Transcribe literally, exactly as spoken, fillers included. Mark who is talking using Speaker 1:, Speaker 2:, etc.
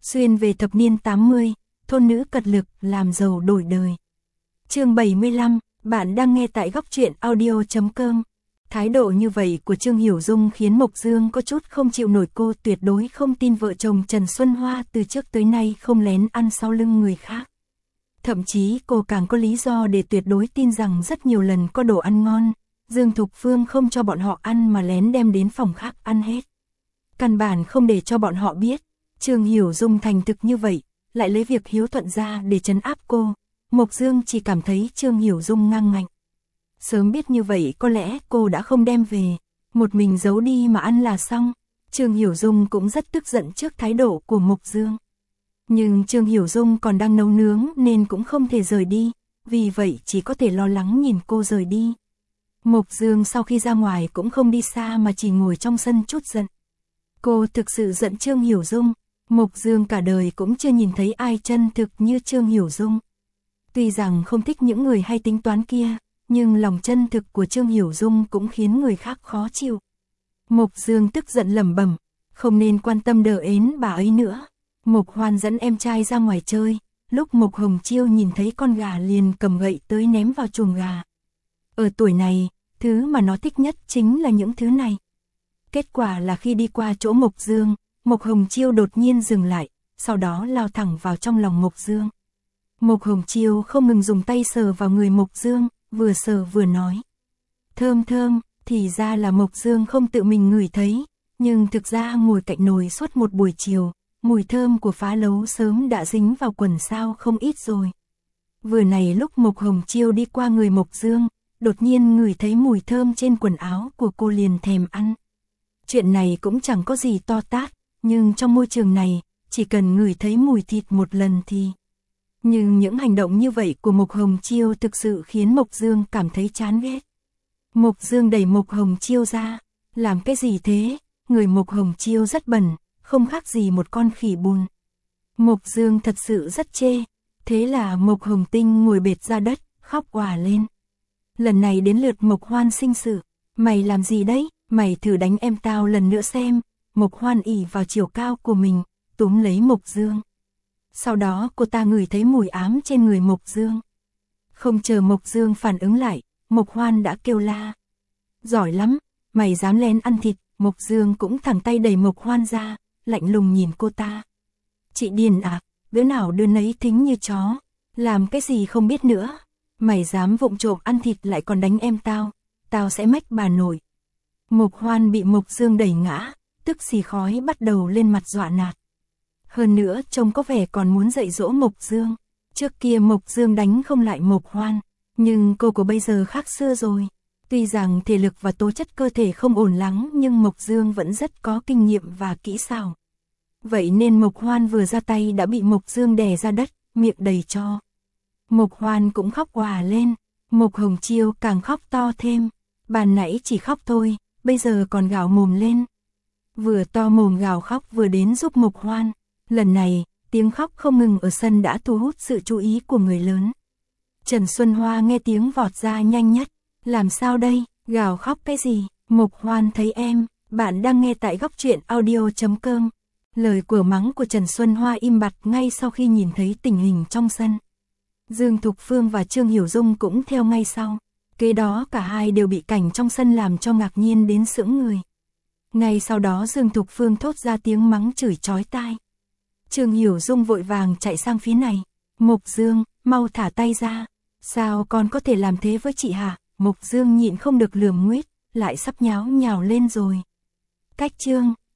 Speaker 1: Xuyên về thập niên tám mươi, thôn nữ cật lực làm giàu đổi đời. Chương bảy mươi lăm, bạn đang nghe tại góc truyện audio chấm com. Thái độ như vậy của Trương Hiểu Dung khiến Mộc Dương có chút không chịu nổi, cô tuyệt đối không tin vợ chồng Trần Xuân Hoa từ trước tới nay không lén ăn sau lưng người khác. Thậm chí cô càng có lý do để tuyệt đối tin rằng rất nhiều lần có đồ ăn ngon, Dương Thục Phương không cho bọn họ ăn mà lén đem đến phòng khác ăn hết. Căn bản không để cho bọn họ biết. Trương Hiểu Dung thành thực như vậy, lại lấy việc hiếu thuận ra để trấn áp cô. Mộc Dương chỉ cảm thấy Trương Hiểu Dung ngang ngạnh. Sớm biết như vậy có lẽ cô đã không đem về, một mình giấu đi mà ăn là xong. Trương Hiểu Dung cũng rất tức giận trước thái độ của Mộc Dương. Nhưng Trương Hiểu Dung còn đang nấu nướng nên cũng không thể rời đi, vì vậy chỉ có thể lo lắng nhìn cô rời đi. Mộc Dương sau khi ra ngoài cũng không đi xa mà chỉ ngồi trong sân chút giận. Cô thực sự giận Trương Hiểu Dung. Mộc Dương cả đời cũng chưa nhìn thấy ai chân thực như Trương Hiểu Dung. Tuy rằng không thích những người hay tính toán kia, nhưng lòng chân thực của Trương Hiểu Dung cũng khiến người khác khó chịu. Mộc Dương tức giận lẩm bẩm, không nên quan tâm đờ ến bà ấy nữa. Mộc Hoan dẫn em trai ra ngoài chơi, lúc Mộc Hồng Chiêu nhìn thấy con gà liền cầm gậy tới ném vào chuồng gà. Ở tuổi này, thứ mà nó thích nhất chính là những thứ này. Kết quả là khi đi qua chỗ Mộc Dương, Mộc Hồng Chiêu đột nhiên dừng lại, sau đó lao thẳng vào trong lòng Mộc Dương. Mộc Hồng Chiêu không ngừng dùng tay sờ vào người Mộc Dương, vừa sờ vừa nói. Thơm thơm, thì ra là Mộc Dương không tự mình ngửi thấy, nhưng thực ra ngồi cạnh nồi suốt một buổi chiều, mùi thơm của phá lấu sớm đã dính vào quần sao không ít rồi. Vừa này lúc Mộc Hồng Chiêu đi qua người Mộc Dương, đột nhiên ngửi thấy mùi thơm trên quần áo của cô liền thèm ăn. Chuyện này cũng chẳng có gì to tát, nhưng trong môi trường này, chỉ cần ngửi thấy mùi thịt một lần thì... Nhưng những hành động như vậy của Mộc Hồng Chiêu thực sự khiến Mộc Dương cảm thấy chán ghét. Mộc Dương đẩy Mộc Hồng Chiêu ra, làm cái gì thế? Người Mộc Hồng Chiêu rất bẩn, không khác gì một con khỉ bùn. Mộc Dương thật sự rất chê, thế là Mộc Hồng Tinh ngồi bệt ra đất, khóc òa lên. Lần này đến lượt Mộc Hoan sinh sự, mày làm gì đấy? Mày thử đánh em tao lần nữa xem. Mộc Hoan ỷ vào chiều cao của mình, túm lấy Mộc Dương. Sau đó cô ta ngửi thấy mùi ám trên người Mộc Dương. Không chờ Mộc Dương phản ứng lại, Mộc Hoan đã kêu la. Giỏi lắm, mày dám lén ăn thịt. Mộc Dương cũng thẳng tay đẩy Mộc Hoan ra, lạnh lùng nhìn cô ta. Chị điên à, đứa nào đứa nấy thính như chó, làm cái gì không biết nữa. Mày dám vụng trộm ăn thịt lại còn đánh em tao, tao sẽ mách bà nội. Mộc Hoan bị Mộc Dương đẩy ngã, tức xì khói bắt đầu lên mặt dọa nạt. Hơn nữa trông có vẻ còn muốn dạy dỗ Mộc Dương. Trước kia Mộc Dương đánh không lại Mộc Hoan, nhưng cô của bây giờ khác xưa rồi. Tuy rằng thể lực và tố chất cơ thể không ổn lắm nhưng Mộc Dương vẫn rất có kinh nghiệm và kỹ xảo. Vậy nên Mộc Hoan vừa ra tay đã bị Mộc Dương đè ra đất, miệng đầy tro. Mộc Hoan cũng khóc òa lên, Mộc Hồng Chiêu càng khóc to thêm. Ban nãy chỉ khóc thôi, bây giờ còn gào mồm lên. Vừa to mồm gào khóc vừa đến giúp Mộc Hoan. Lần này, tiếng khóc không ngừng ở sân đã thu hút sự chú ý của người lớn. Trần Xuân Hoa nghe tiếng vọt ra nhanh nhất. Làm sao đây, gào khóc cái gì? Mộc Hoan thấy em, bạn đang nghe tại góc truyện audio chấm com. Lời của mắng của Trần Xuân Hoa im bặt ngay sau khi nhìn thấy tình hình trong sân. Dương Thục Phương và Trương Hiểu Dung cũng theo ngay sau. Kế đó cả hai đều bị cảnh trong sân làm cho ngạc nhiên đến sững người. Ngay sau đó Dương Thục Phương thốt ra tiếng mắng chửi chói tai. Trương Hiểu Dung vội vàng chạy sang phía này. Mộc Dương, mau thả tay ra. Sao con có thể làm thế với chị hả? Mộc Dương nhịn không được lườm nguyết, lại sắp nháo nhào lên rồi. Cách Trương,